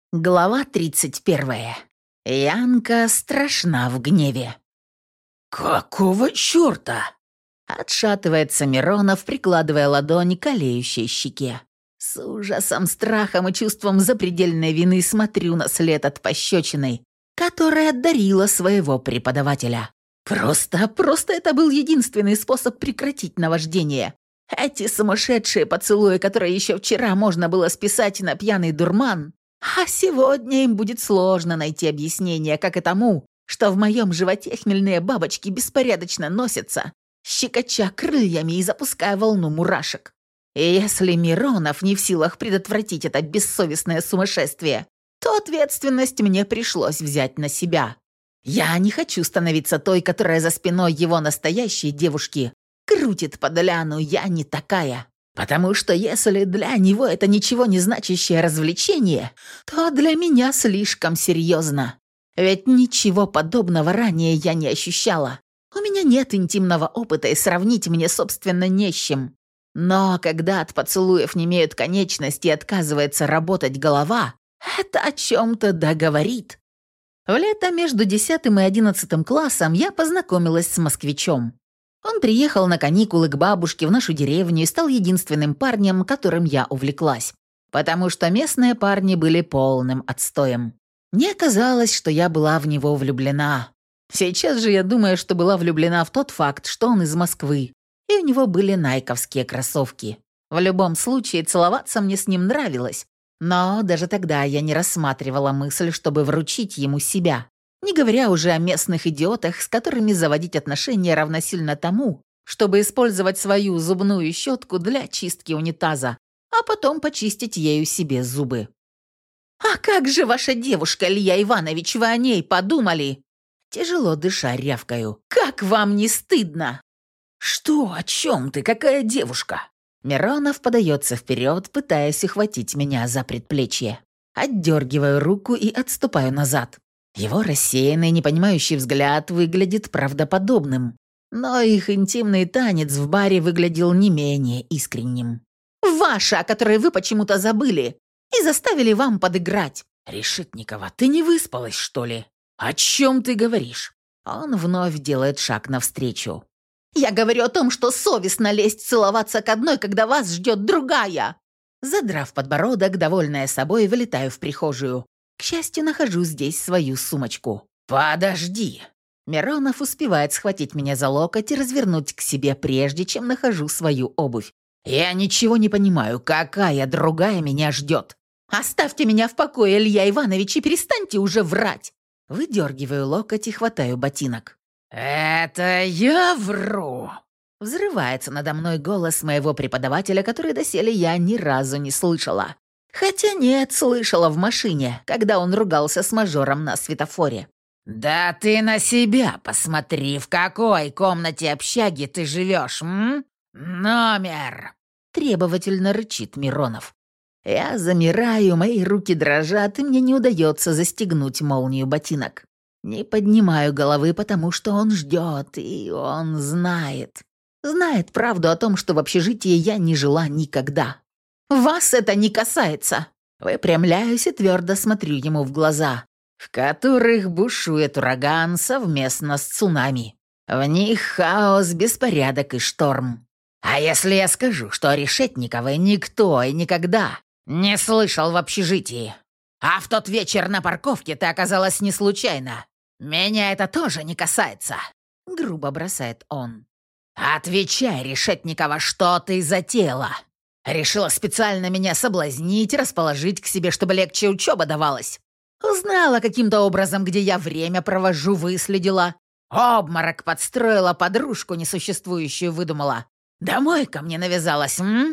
Глава 31. Янка страшна в гневе. «Какого черта?» Отшатывается Миронов, прикладывая ладонь к олеющей щеке. С ужасом, страхом и чувством запредельной вины смотрю на след от пощечины, которая одарила своего преподавателя. Просто это был единственный способ прекратить наваждение. Эти сумасшедшие поцелуи, которые еще вчера можно было списать на пьяный дурман, а сегодня им будет сложно найти объяснение, как и тому, что в моем животе хмельные бабочки беспорядочно носятся, щекоча крыльями и запуская волну мурашек. И если Миронов не в силах предотвратить это бессовестное сумасшествие, то ответственность мне пришлось взять на себя. Я не хочу становиться той, которая за спиной его настоящей девушки крутит поляну, я не такая. Потому что если для него это ничего не значащее развлечение, то для меня слишком серьезно. Ведь ничего подобного ранее я не ощущала. У меня нет интимного опыта, и сравнить мне, собственно, не с чем. Но когда от поцелуев немеют конечности и отказывается работать голова, это о чем-то договорит. В лето между 10 и 11 классом я познакомилась с москвичом. Он приехал на каникулы к бабушке в нашу деревню и стал единственным парнем, которым я увлеклась. Потому что местные парни были полным отстоем. Мне казалось, что я была в него влюблена. Сейчас же я думаю, что была влюблена в тот факт, что он из Москвы, и у него были найковские кроссовки. В любом случае, целоваться мне с ним нравилось. Но даже тогда я не рассматривала мысль, чтобы вручить ему себя. Не говоря уже о местных идиотах, с которыми заводить отношения равносильно тому, чтобы использовать свою зубную щетку для чистки унитаза, а потом почистить ею себе зубы. «А как же ваша девушка, Илья Иванович, вы о ней подумали?» Тяжело дыша рявкаю. «Как вам не стыдно?» «Что? О чем ты? Какая девушка?» Миронов подается вперед, пытаясь ухватить меня за предплечье. Отдергиваю руку и отступаю назад. Его рассеянный, непонимающий взгляд выглядит правдоподобным, но их интимный танец в баре выглядел не менее искренним. «Ваша, о которой вы почему-то забыли и заставили вам подыграть!» «Решетникова, ты не выспалась, что ли? О чем ты говоришь?» Он вновь делает шаг навстречу. «Я говорю о том, что совестно лезть целоваться к одной, когда вас ждет другая!» Задрав подбородок, довольная собой, вылетаю в прихожую. К счастью, нахожу здесь свою сумочку. «Подожди!» Миронов успевает схватить меня за локоть и развернуть к себе, прежде чем нахожу свою обувь. «Я ничего не понимаю, какая другая меня ждет?» «Оставьте меня в покое, Илья Иванович, и перестаньте уже врать!» Выдергиваю локоть и хватаю ботинок. «Это я вру!» Взрывается надо мной голос моего преподавателя, который доселе я ни разу не слышала. Хотя нет, слышала в машине, когда он ругался с мажором на светофоре. «Да ты на себя посмотри, в какой комнате общаги ты живешь, м? Номер!» Требовательно рычит Миронов. Я замираю, мои руки дрожат, и мне не удается застегнуть молнию ботинок. Не поднимаю головы, потому что он ждет, и он знает. Знает правду о том, что в общежитии я не жила никогда. «Вас это не касается!» Выпрямляюсь и твердо смотрю ему в глаза, в которых бушует ураган совместно с цунами. В них хаос, беспорядок и шторм. А если я скажу, что о Решетниковой никто и никогда не слышал в общежитии, а в тот вечер на парковке ты оказалась не случайно, меня это тоже не касается?» Грубо бросает он. «Отвечай, Решетникова, что ты затеяла? Решила специально меня соблазнить, расположить к себе, чтобы легче учеба давалась. Узнала каким-то образом, где я время провожу, выследила. Обморок подстроила, подружку несуществующую выдумала. Домой ко мне навязалась, м?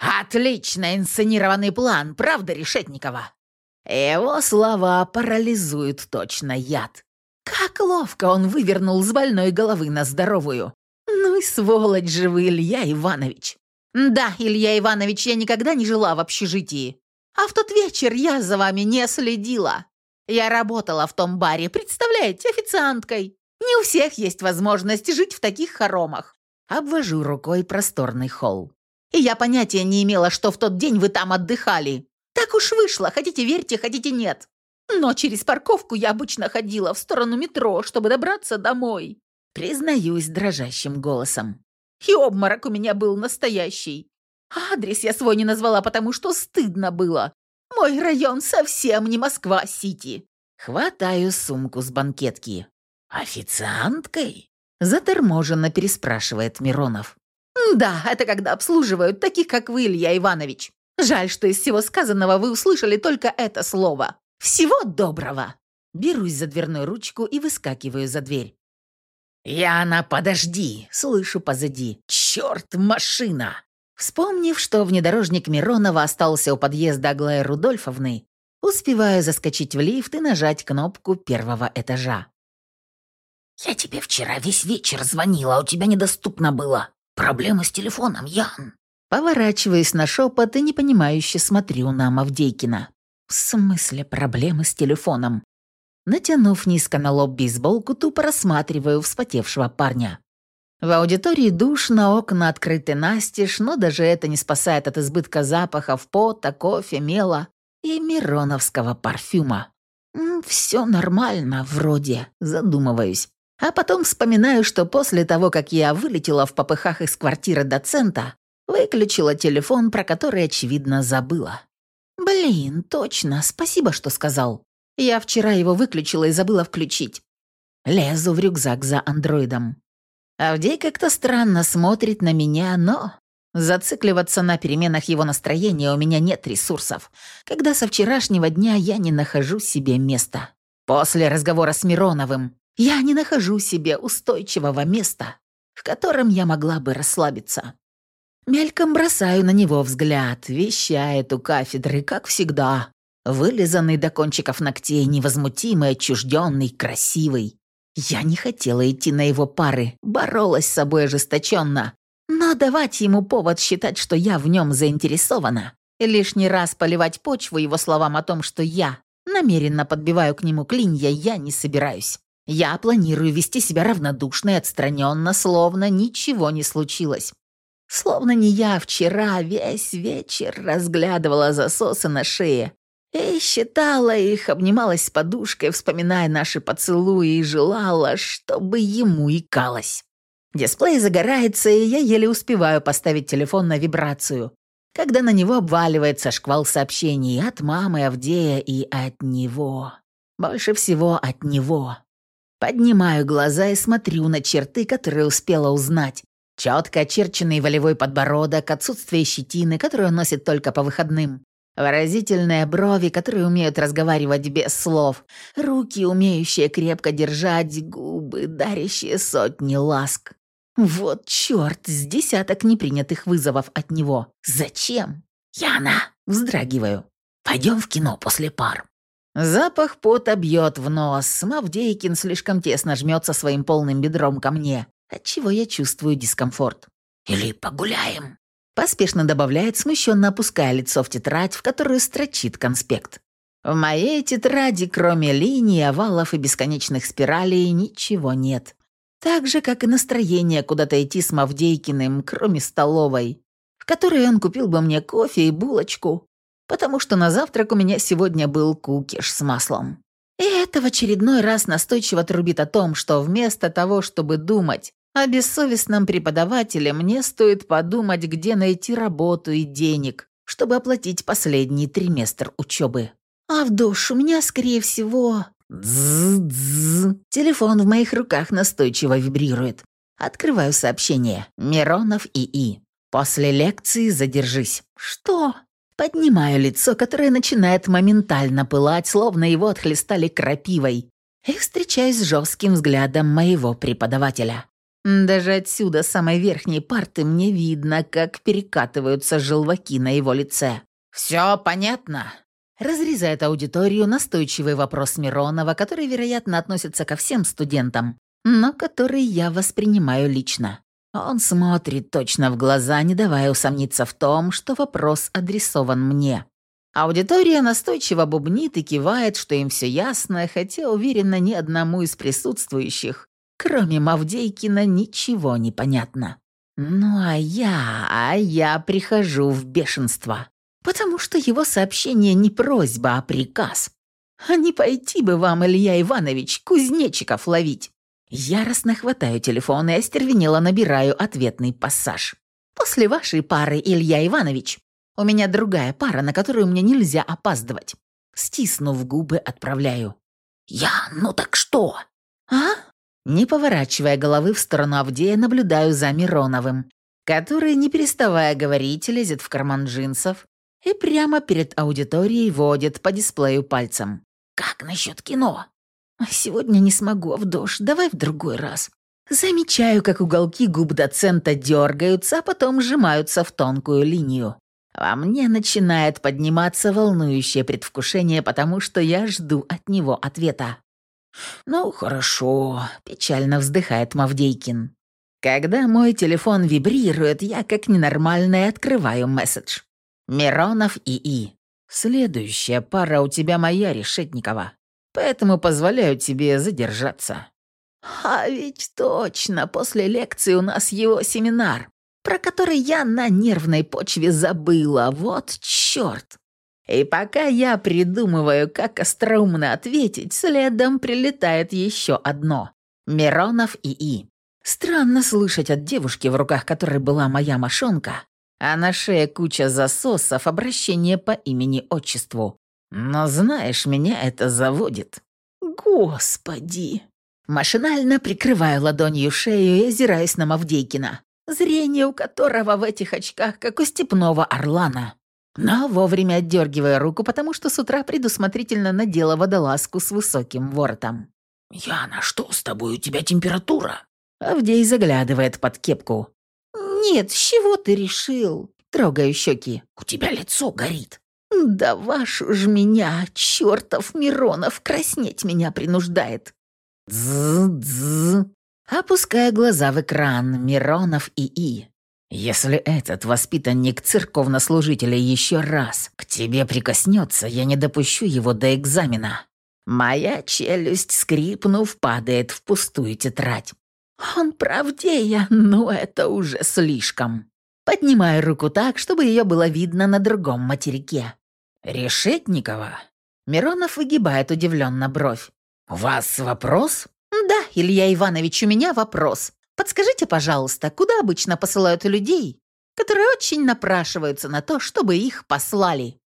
Отлично инсценированный план, правда, Решетникова?» Его слова парализуют точно яд. Как ловко он вывернул с больной головы на здоровую. Ну и сволочь же вы, Илья Иванович. «Да, Илья Иванович, я никогда не жила в общежитии. А в тот вечер я за вами не следила. Я работала в том баре, представляете, официанткой. Не у всех есть возможность жить в таких хоромах». Обвожу рукой просторный холл. «И я понятия не имела, что в тот день вы там отдыхали. Так уж вышло, хотите верьте, хотите нет. Но через парковку я обычно ходила в сторону метро, чтобы добраться домой. Признаюсь дрожащим голосом. И обморок у меня был настоящий. Адрес я свой не назвала, потому что стыдно было. Мой район совсем не Москва-Сити. Хватаю сумку с банкетки. «Официанткой?» Заторможенно переспрашивает Миронов. «Да, это когда обслуживают таких, как вы, Илья Иванович. Жаль, что из всего сказанного вы услышали только это слово. Всего доброго!» Берусь за дверную ручку и выскакиваю за дверь. «Яна, подожди!» — слышу позади. «Черт, машина!» Вспомнив, что внедорожник Миронова остался у подъезда Аглаи Рудольфовны, успеваю заскочить в лифт и нажать кнопку первого этажа. «Я тебе вчера весь вечер звонила, а у тебя недоступно было. Проблемы с телефоном, Ян!» Поворачиваюсь на шепот и непонимающе смотрю на Мавдейкина. «В смысле проблемы с телефоном?» Натянув низко на лоб бейсболку, тупо рассматриваю вспотевшего парня. В аудитории душно, окна открыты настежь, но даже это не спасает от избытка запахов пота, кофе, мела и мироновского парфюма. Все нормально, вроде, задумываюсь. А потом вспоминаю, что после того, как я вылетела в попыхах из квартиры доцента, выключила телефон, про который, очевидно, забыла. Блин, точно, спасибо, что сказал. Я вчера его выключила и забыла включить. Лезу в рюкзак за андроидом. Авдей как-то странно смотрит на меня, но зацикливаться на переменах его настроения у меня нет ресурсов, когда со вчерашнего дня я не нахожу себе места. После разговора с Мироновым я не нахожу себе устойчивого места, в котором я могла бы расслабиться. Мельком бросаю на него взгляд, вещает у кафедры, как всегда. Вылизанный до кончиков ногтей, невозмутимый, отчужденный, красивый. Я не хотела идти на его пары, боролась с собой ожесточенно. Но давать ему повод считать, что я в нем заинтересована, и лишний раз поливать почву его словам о том, что я намеренно подбиваю к нему клинья, я не собираюсь. Я планирую вести себя равнодушно и отстраненно, словно ничего не случилось. Словно не я вчера весь вечер разглядывала засосы на шее и считала их, обнималась с подушкой, вспоминая наши поцелуи и желала, чтобы ему икалось. Дисплей загорается, и я еле успеваю поставить телефон на вибрацию, когда на него обваливается шквал сообщений от мамы Авдея и от него. Больше всего от него. Поднимаю глаза и смотрю на черты, которые успела узнать. Четко очерченный волевой подбородок, отсутствие щетины, которую он носит только по выходным. Выразительные брови, которые умеют разговаривать без слов. Руки, умеющие крепко держать, губы, дарящие сотни ласк. Вот черт, с десяток непринятых вызовов от него. Зачем? «Яна!» – вздрагиваю. «Пойдем в кино после пар». Запах пота бьет в нос. Мавдейкин слишком тесно жмется своим полным бедром ко мне, отчего я чувствую дискомфорт. «Или погуляем?» Поспешно добавляет, смущенно опуская лицо в тетрадь, в которую строчит конспект. В моей тетради, кроме линий, овалов и бесконечных спиралей, ничего нет. Так же, как и настроение куда-то идти с Мавдейкиным, кроме столовой, в которой он купил бы мне кофе и булочку, потому что на завтрак у меня сегодня был кукиш с маслом. И это в очередной раз настойчиво трубит о том, что вместо того, чтобы думать о бессовестном преподавателе, мне стоит подумать, где найти работу и денег, чтобы оплатить последний триместр учебы. А в душ у меня, скорее всего... Дз-дз. Телефон в моих руках настойчиво вибрирует. Открываю сообщение. Миронов ИИ. После лекции задержись. Что? Поднимаю лицо, которое начинает моментально пылать, словно его отхлестали крапивой, и встречаюсь с жестким взглядом моего преподавателя. Даже отсюда, с самой верхней парты, мне видно, как перекатываются желваки на его лице. «Все понятно?» Разрезает аудиторию настойчивый вопрос Миронова, который, вероятно, относится ко всем студентам, но который я воспринимаю лично. Он смотрит точно в глаза, не давая усомниться в том, что вопрос адресован мне. Аудитория настойчиво бубнит и кивает, что им все ясно, хотя, уверена, ни одному из присутствующих, кроме Мавдейкина, ничего не понятно. Ну а я прихожу в бешенство. потому что его сообщение не просьба, а приказ. А не пойти бы вам, Илья Иванович, кузнечиков ловить. Яростно хватаю телефон и остервенело набираю ответный пассаж. После вашей пары, Илья Иванович, у меня другая пара, на которую мне нельзя опаздывать. Стиснув губы, отправляю. Ну так что? А? Не поворачивая головы в сторону Авдея, наблюдаю за Мироновым, который, не переставая говорить, лезет в карман джинсов и прямо перед аудиторией водит по дисплею пальцем. «Как насчет кино?» «Сегодня не смогу, Авдош, давай в другой раз». Замечаю, как уголки губ доцента дергаются, а потом сжимаются в тонкую линию. Во мне начинает подниматься волнующее предвкушение, потому что я жду от него ответа. «Ну, хорошо», – печально вздыхает Мавдейкин. Когда мой телефон вибрирует, я как ненормальная открываю месседж. Миронов ИИ. «Следующая пара у тебя моя, Решетникова, поэтому позволяю тебе задержаться». А ведь точно, после лекции у нас его семинар, про который я на нервной почве забыла, вот чёрт. И пока я придумываю, как остроумно ответить, следом прилетает еще одно. Миронов ИИ. Странно слышать от девушки, в руках которой была моя мошонка, а на шее куча засосов, обращение по имени-отчеству. Но знаешь, меня это заводит. Господи. Машинально прикрываю ладонью шею и озираюсь на Мавдейкина, зрение у которого в этих очках, как у степного орлана. Но вовремя отдергиваю руку, потому что с утра предусмотрительно надела водолазку с высоким воротом. «Яна, что с тобой? У тебя температура?» Авдей заглядывает под кепку. «Нет, с чего ты решил?» Трогаю щеки. «У тебя лицо горит». «Да вашу ж меня, чертов Миронов, краснеть меня принуждает». Дз-дз. Опуская глаза в экран, Миронов ИИ. Если этот воспитанник церковнослужителей еще раз к тебе прикоснется, я не допущу его до экзамена. Моя челюсть, скрипнув, падает в пустую тетрадь. Он правдея, но это уже слишком. Поднимаю руку так, чтобы ее было видно на другом материке. «Решетникова?» Миронов выгибает удивленно бровь. «У вас вопрос?» «Да, Илья Иванович, у меня вопрос. Подскажите, пожалуйста, куда обычно посылают людей, которые очень напрашиваются на то, чтобы их послали?»